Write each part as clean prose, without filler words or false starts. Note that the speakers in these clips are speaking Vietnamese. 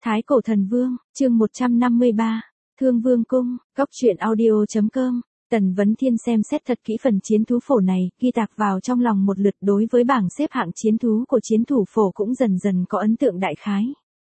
Thái Cổ Thần Vương, chương 153, Thương Vương Cung, Cóc truyện audio.com. Tần Vấn Thiên xem xét thật kỹ phần chiến thú phổ này, ghi tạc vào trong lòng một lượt, đối với bảng xếp hạng chiến thú của chiến thủ phổ cũng dần dần có ấn tượng đại khái.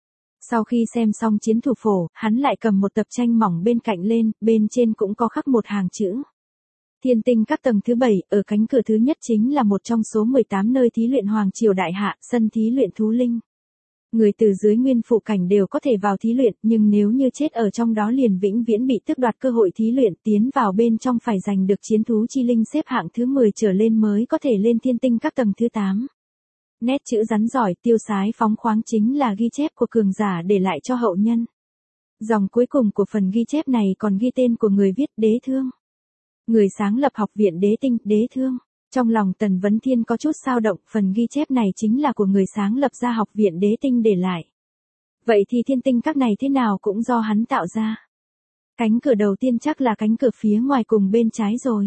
Sau khi xem xong chiến thủ phổ, hắn lại cầm một tập tranh mỏng bên cạnh lên, bên trên cũng có khắc một hàng chữ. Thiên tinh các tầng thứ 7, ở cánh cửa thứ nhất chính là một trong số 18 nơi thí luyện Hoàng Triều Đại Hạ, sân thí luyện thú linh. Người từ dưới nguyên phụ cảnh đều có thể vào thí luyện, nhưng nếu như chết ở trong đó liền vĩnh viễn bị tước đoạt cơ hội thí luyện, tiến vào bên trong phải giành được chiến thú chi linh xếp hạng thứ 10 trở lên mới có thể lên thiên tinh các tầng thứ 8. Nét chữ rắn giỏi, tiêu sái phóng khoáng chính là ghi chép của cường giả để lại cho hậu nhân. Dòng cuối cùng của phần ghi chép này còn ghi tên của người viết: Đế Thương. Người sáng lập học viện Đế Tinh, Đế Thương. Trong lòng Tần Vấn Thiên có chút dao động, phần ghi chép này chính là của người sáng lập ra học viện Đế Tinh để lại. Vậy thì thiên tinh các này thế nào cũng do hắn tạo ra. Cánh cửa đầu tiên chắc là cánh cửa phía ngoài cùng bên trái rồi.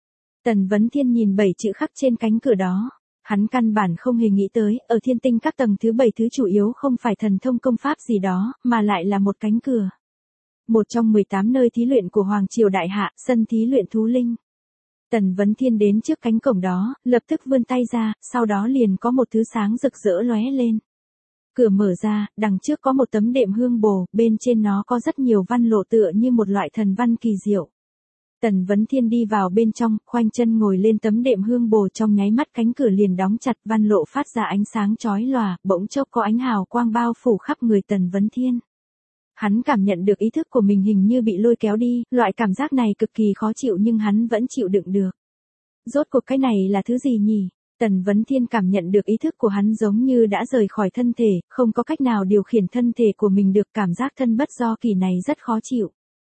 Tần Vấn Thiên nhìn 7 chữ khắc trên cánh cửa đó. Hắn căn bản không hề nghĩ tới, ở thiên tinh các tầng thứ 7 thứ chủ yếu không phải thần thông công pháp gì đó, mà lại là một cánh cửa. Một trong 18 nơi thí luyện của Hoàng Triều Đại Hạ, sân thí luyện thú linh. Tần Vấn Thiên đến trước cánh cổng đó, lập tức vươn tay ra, sau đó liền có một thứ sáng rực rỡ lóe lên. Cửa mở ra, đằng trước có một tấm đệm hương bồ, bên trên nó có rất nhiều văn lộ tựa như một loại thần văn kỳ diệu. Tần Vấn Thiên đi vào bên trong, khoanh chân ngồi lên tấm đệm hương bồ, trong nháy mắt cánh cửa liền đóng chặt, văn lộ phát ra ánh sáng chói lòa, bỗng chốc có ánh hào quang bao phủ khắp người Tần Vấn Thiên. Hắn cảm nhận được ý thức của mình hình như bị lôi kéo đi, loại cảm giác này cực kỳ khó chịu nhưng hắn vẫn chịu đựng được. Rốt cuộc cái này là thứ gì nhỉ? Tần Vấn Thiên cảm nhận được ý thức của hắn giống như đã rời khỏi thân thể, không có cách nào điều khiển thân thể của mình được, cảm giác thân bất do kỳ này rất khó chịu.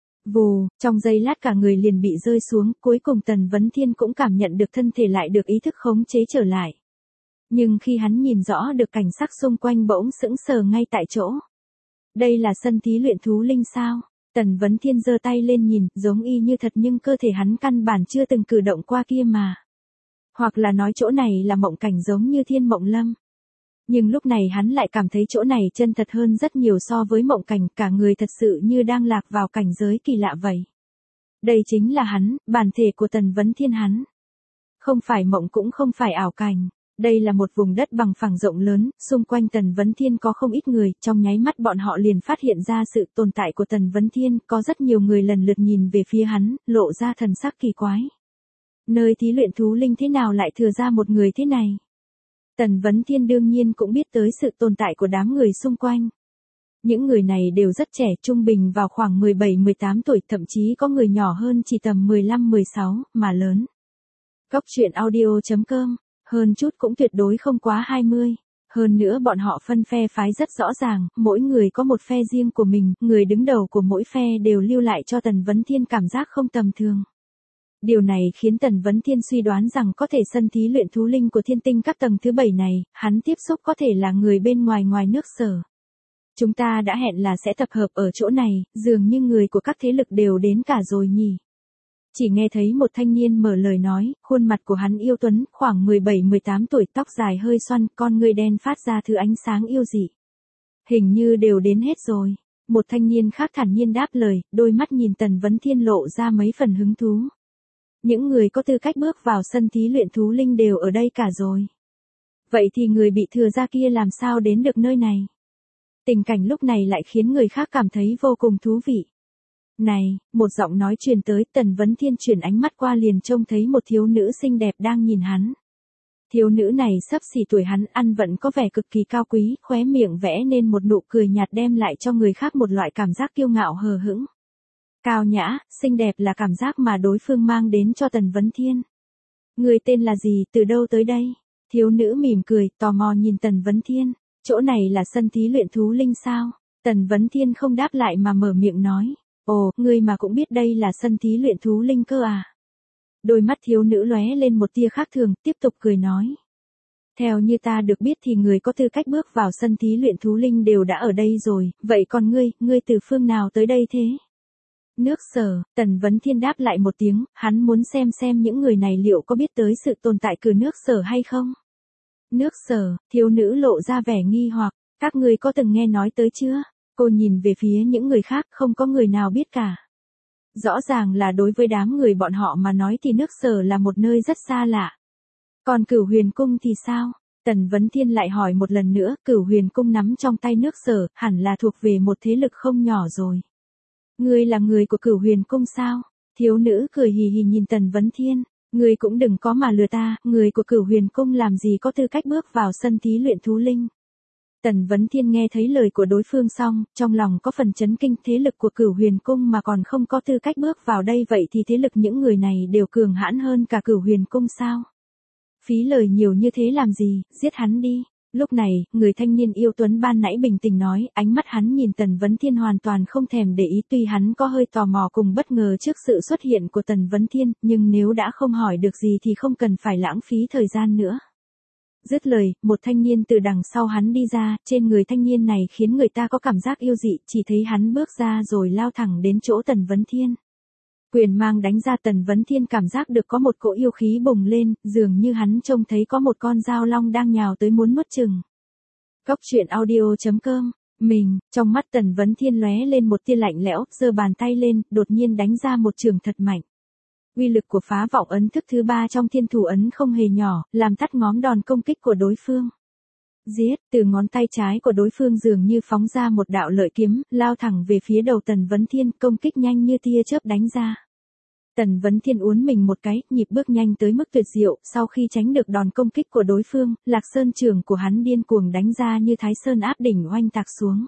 Vù, trong giây lát cả người liền bị rơi xuống, cuối cùng Tần Vấn Thiên cũng cảm nhận được thân thể lại được ý thức khống chế trở lại. Nhưng khi hắn nhìn rõ được cảnh sắc xung quanh bỗng sững sờ ngay tại chỗ. Đây là sân thí luyện thú linh sao? Tần Vấn Thiên giơ tay lên nhìn, giống y như thật nhưng cơ thể hắn căn bản chưa từng cử động qua kia mà. Hoặc là nói chỗ này là mộng cảnh giống như Thiên Mộng Lâm. Nhưng lúc này hắn lại cảm thấy chỗ này chân thật hơn rất nhiều so với mộng cảnh, cả người thật sự như đang lạc vào cảnh giới kỳ lạ vậy. Đây chính là hắn, bản thể của Tần Vấn Thiên hắn. Không phải mộng cũng không phải ảo cảnh. Đây là một vùng đất bằng phẳng rộng lớn, xung quanh Tần Vấn Thiên có không ít người, trong nháy mắt bọn họ liền phát hiện ra sự tồn tại của Tần Vấn Thiên, có rất nhiều người lần lượt nhìn về phía hắn, lộ ra thần sắc kỳ quái. Nơi thí luyện thú linh thế nào lại thừa ra một người thế này? Tần Vấn Thiên đương nhiên cũng biết tới sự tồn tại của đám người xung quanh. Những người này đều rất trẻ, trung bình vào khoảng 17-18 tuổi, thậm chí có người nhỏ hơn chỉ tầm 15-16, mà lớn. Cóc truyện audio.com. Hơn chút cũng tuyệt đối không quá 20. Hơn nữa bọn họ phân phe phái rất rõ ràng, mỗi người có một phe riêng của mình, người đứng đầu của mỗi phe đều lưu lại cho Tần Vấn Thiên cảm giác không tầm thường. Điều này khiến Tần Vấn Thiên suy đoán rằng có thể sân thí luyện thú linh của thiên tinh các tầng thứ 7 này, hắn tiếp xúc có thể là người bên ngoài nước Sở. Chúng ta đã hẹn là sẽ tập hợp ở chỗ này, dường như người của các thế lực đều đến cả rồi nhỉ. Chỉ nghe thấy một thanh niên mở lời nói, khuôn mặt của hắn yêu tuấn, khoảng 17-18 tuổi, tóc dài hơi xoăn, con ngươi đen phát ra thứ ánh sáng yêu dị. Hình như đều đến hết rồi. Một thanh niên khác thản nhiên đáp lời, đôi mắt nhìn Tần Vấn Thiên lộ ra mấy phần hứng thú. Những người có tư cách bước vào sân thí luyện thú linh đều ở đây cả rồi. Vậy thì người bị thừa ra kia làm sao đến được nơi này? Tình cảnh lúc này lại khiến người khác cảm thấy vô cùng thú vị. Này, một giọng nói truyền tới, Tần Vấn Thiên chuyển ánh mắt qua liền trông thấy một thiếu nữ xinh đẹp đang nhìn hắn. Thiếu nữ này xấp xỉ tuổi hắn, ăn vận có vẻ cực kỳ cao quý, khóe miệng vẽ nên một nụ cười nhạt đem lại cho người khác một loại cảm giác kiêu ngạo hờ hững. Cao nhã, xinh đẹp là cảm giác mà đối phương mang đến cho Tần Vấn Thiên. Người tên là gì, từ đâu tới đây? Thiếu nữ mỉm cười, tò mò nhìn Tần Vấn Thiên. Chỗ này là sân thí luyện thú linh sao? Tần Vấn Thiên không đáp lại mà mở miệng nói. Ồ, ngươi mà cũng biết đây là sân thí luyện thú linh cơ à? Đôi mắt thiếu nữ lóe lên một tia khác thường, tiếp tục cười nói. Theo như ta được biết thì người có tư cách bước vào sân thí luyện thú linh đều đã ở đây rồi, vậy còn ngươi từ phương nào tới đây thế? Nước Sở, Tần Vấn Thiên đáp lại một tiếng, hắn muốn xem những người này liệu có biết tới sự tồn tại của nước Sở hay không? Nước Sở, thiếu nữ lộ ra vẻ nghi hoặc, các ngươi có từng nghe nói tới chưa? Cô nhìn về phía những người khác, không có người nào biết cả. Rõ ràng là đối với đám người bọn họ mà nói thì nước Sở là một nơi rất xa lạ. Còn Cửu Huyền Cung thì sao? Tần Vấn Thiên lại hỏi một lần nữa, Cửu Huyền Cung nắm trong tay nước Sở, hẳn là thuộc về một thế lực không nhỏ rồi. Ngươi là người của Cửu Huyền Cung sao? Thiếu nữ cười hì hì nhìn Tần Vấn Thiên. Ngươi cũng đừng có mà lừa ta, người của Cửu Huyền Cung làm gì có tư cách bước vào sân thí luyện thú linh. Tần Vấn Thiên nghe thấy lời của đối phương xong, trong lòng có phần chấn kinh, thế lực của Cửu Huyền Cung mà còn không có tư cách bước vào đây, vậy thì thế lực những người này đều cường hãn hơn cả Cửu Huyền Cung sao? Phí lời nhiều như thế làm gì, giết hắn đi. Lúc này, người thanh niên yêu tuấn ban nãy bình tĩnh nói, ánh mắt hắn nhìn Tần Vấn Thiên hoàn toàn không thèm để ý, tuy hắn có hơi tò mò cùng bất ngờ trước sự xuất hiện của Tần Vấn Thiên, nhưng nếu đã không hỏi được gì thì không cần phải lãng phí thời gian nữa. Dứt lời, một thanh niên từ đằng sau hắn đi ra, trên người thanh niên này khiến người ta có cảm giác yêu dị, chỉ thấy hắn bước ra rồi lao thẳng đến chỗ Tần Vấn Thiên. Quyền mang đánh ra, Tần Vấn Thiên cảm giác được có một cỗ yêu khí bùng lên, dường như hắn trông thấy có một con dao long đang nhào tới muốn nuốt chửng. Góc truyện audio.com. Trong mắt Tần Vấn Thiên lóe lên một tia lạnh lẽo, giơ bàn tay lên, đột nhiên đánh ra một chưởng thật mạnh. Uy lực của phá vọng ấn thức thứ 3 trong thiên thủ ấn không hề nhỏ, làm tắt ngóm đòn công kích của đối phương. Giết, từ ngón tay trái của đối phương dường như phóng ra một đạo lợi kiếm, lao thẳng về phía đầu Tần Vấn Thiên, công kích nhanh như tia chớp đánh ra. Tần Vấn Thiên uốn mình một cái, nhịp bước nhanh tới mức tuyệt diệu, sau khi tránh được đòn công kích của đối phương, Lạc Sơn trường của hắn điên cuồng đánh ra như Thái Sơn áp đỉnh oanh tạc xuống.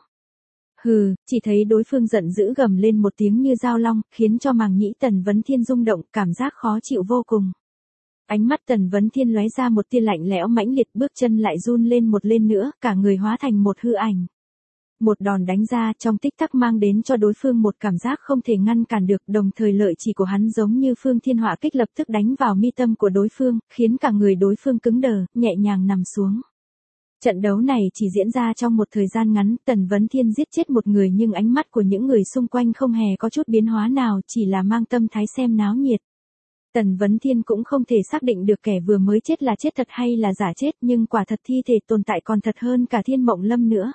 Hừ, chỉ thấy đối phương giận dữ gầm lên một tiếng như dao long, khiến cho màng nhĩ Tần Vấn Thiên rung động, cảm giác khó chịu vô cùng. Ánh mắt Tần Vấn Thiên lóe ra một tia lạnh lẽo mãnh liệt, bước chân lại run lên một lên nữa, cả người hóa thành một hư ảnh. Một đòn đánh ra trong tích tắc mang đến cho đối phương một cảm giác không thể ngăn cản được, đồng thời lợi chỉ của hắn giống như phương thiên hỏa kích lập tức đánh vào mi tâm của đối phương, khiến cả người đối phương cứng đờ, nhẹ nhàng nằm xuống. Trận đấu này chỉ diễn ra trong một thời gian ngắn, Tần Vấn Thiên giết chết một người nhưng ánh mắt của những người xung quanh không hề có chút biến hóa nào, chỉ là mang tâm thái xem náo nhiệt. Tần Vấn Thiên cũng không thể xác định được kẻ vừa mới chết là chết thật hay là giả chết, nhưng quả thật thi thể tồn tại còn thật hơn cả Thiên Mộng Lâm nữa.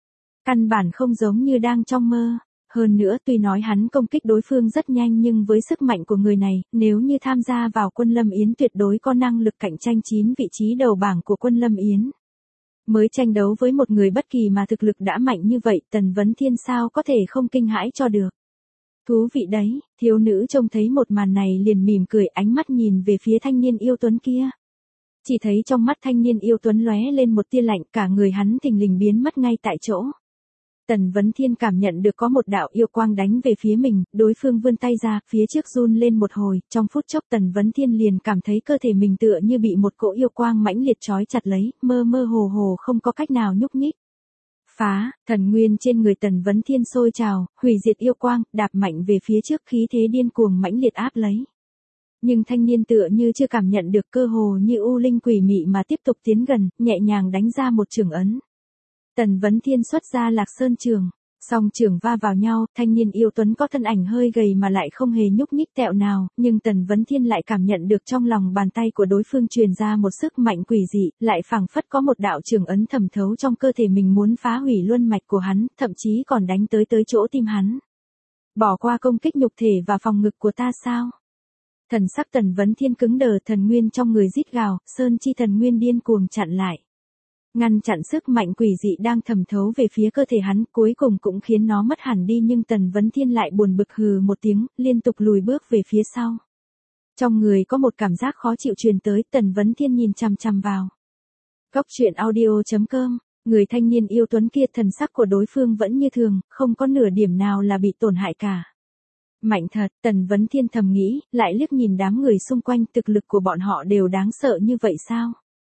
Căn bản không giống như đang trong mơ. Hơn nữa, tuy nói hắn công kích đối phương rất nhanh nhưng với sức mạnh của người này, nếu như tham gia vào quân Lâm Yến tuyệt đối có năng lực cạnh tranh 9 vị trí đầu bảng của quân Lâm Yến. Mới tranh đấu với một người bất kỳ mà thực lực đã mạnh như vậy, Tần Vấn Thiên sao có thể không kinh hãi cho được. Thú vị đấy, thiếu nữ trông thấy một màn này liền mỉm cười, ánh mắt nhìn về phía thanh niên yêu tuấn kia. Chỉ thấy trong mắt thanh niên yêu tuấn lóe lên một tia lạnh, cả người hắn thình lình biến mất ngay tại chỗ. Tần Vấn Thiên cảm nhận được có một đạo yêu quang đánh về phía mình, đối phương vươn tay ra, phía trước run lên một hồi, trong phút chốc Tần Vấn Thiên liền cảm thấy cơ thể mình tựa như bị một cỗ yêu quang mãnh liệt trói chặt lấy, mơ mơ hồ hồ không có cách nào nhúc nhích. Phá, thần nguyên trên người Tần Vấn Thiên sôi trào, hủy diệt yêu quang, đạp mạnh về phía trước, khí thế điên cuồng mãnh liệt áp lấy. Nhưng thanh niên tựa như chưa cảm nhận được, cơ hồ như u linh quỷ mị mà tiếp tục tiến gần, nhẹ nhàng đánh ra một chưởng ấn. Tần Vấn Thiên xuất ra Lạc Sơn trường, song trường va vào nhau, thanh niên yêu tuấn có thân ảnh hơi gầy mà lại không hề nhúc nhích tẹo nào, nhưng Tần Vấn Thiên lại cảm nhận được trong lòng bàn tay của đối phương truyền ra một sức mạnh quỷ dị, lại phảng phất có một đạo trường ấn thẩm thấu trong cơ thể mình muốn phá hủy luân mạch của hắn, thậm chí còn đánh tới chỗ tim hắn. Bỏ qua công kích nhục thể và phòng ngực của ta sao? Thần sắc Tần Vấn Thiên cứng đờ, thần nguyên trong người rít gào, sơn chi thần nguyên điên cuồng chặn lại. Ngăn chặn sức mạnh quỷ dị đang thẩm thấu về phía cơ thể hắn, cuối cùng cũng khiến nó mất hẳn đi, nhưng Tần Vấn Thiên lại buồn bực hừ một tiếng, liên tục lùi bước về phía sau. Trong người có một cảm giác khó chịu truyền tới, Tần Vấn Thiên nhìn chằm chằm vào. Góc truyện audio.com, người thanh niên yêu tuấn kia, thần sắc của đối phương vẫn như thường, không có nửa điểm nào là bị tổn hại cả. Mạnh thật, Tần Vấn Thiên thầm nghĩ, lại liếc nhìn đám người xung quanh, thực lực của bọn họ đều đáng sợ như vậy sao?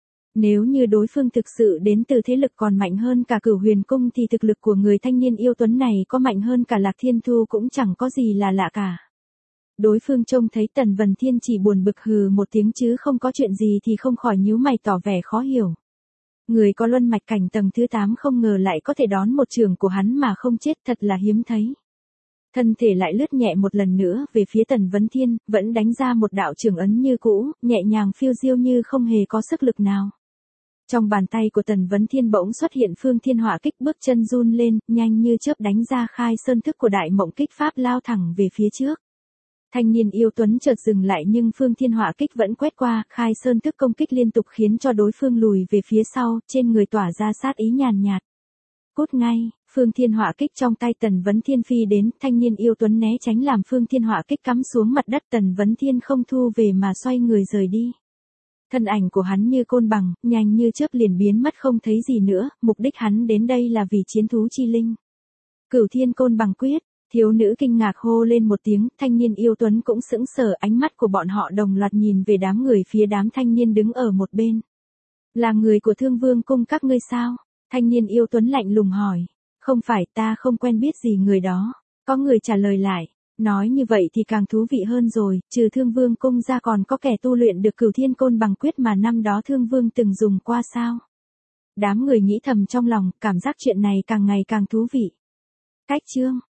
Nếu như đối phương thực sự đến từ thế lực còn mạnh hơn cả Cửu Huyền Cung thì thực lực của người thanh niên yêu tuấn này có mạnh hơn cả Lạc Thiên Thu cũng chẳng có gì là lạ cả. Đối phương trông thấy Tần Vấn Thiên chỉ buồn bực hừ một tiếng chứ không có chuyện gì thì không khỏi nhíu mày tỏ vẻ khó hiểu. Người có luân mạch cảnh tầng thứ 8 không ngờ lại có thể đón một trường của hắn mà không chết, thật là hiếm thấy. Thân thể lại lướt nhẹ một lần nữa về phía Tần Vấn Thiên, vẫn đánh ra một đạo trường ấn như cũ, nhẹ nhàng phiêu diêu như không hề có sức lực nào. Trong bàn tay của Tần Vấn Thiên bỗng xuất hiện Phương Thiên Hỏa Kích, bước chân run lên, nhanh như chớp đánh ra khai sơn thức của Đại Mộng Kích Pháp lao thẳng về phía trước. Thanh niên yêu tuấn chợt dừng lại nhưng Phương Thiên Hỏa Kích vẫn quét qua, khai sơn thức công kích liên tục khiến cho đối phương lùi về phía sau, trên người tỏa ra sát ý nhàn nhạt. Cút ngay, Phương Thiên Hỏa Kích trong tay Tần Vấn Thiên phi đến, thanh niên yêu tuấn né tránh làm Phương Thiên Hỏa Kích cắm xuống mặt đất, Tần Vấn Thiên không thu về mà xoay người rời đi. Thân ảnh của hắn như côn bằng, nhanh như chớp liền biến mất không thấy gì nữa, mục đích hắn đến đây là vì chiến thú chi linh. Cửu Thiên Côn Bằng Quyết, thiếu nữ kinh ngạc hô lên một tiếng, thanh niên yêu tuấn cũng sững sờ, ánh mắt của bọn họ đồng loạt nhìn về đám người phía đám thanh niên đứng ở một bên. Là người của Thương Vương cung các ngươi sao? Thanh niên yêu tuấn lạnh lùng hỏi. Không phải, ta không quen biết gì người đó. Có người trả lời lại. Nói như vậy thì càng thú vị hơn rồi, trừ Thương Vương cung ra còn có kẻ tu luyện được Cửu Thiên Côn Bằng Quyết mà năm đó Thương Vương từng dùng qua sao? Đám người nghĩ thầm trong lòng, cảm giác chuyện này càng ngày càng thú vị. Cách chương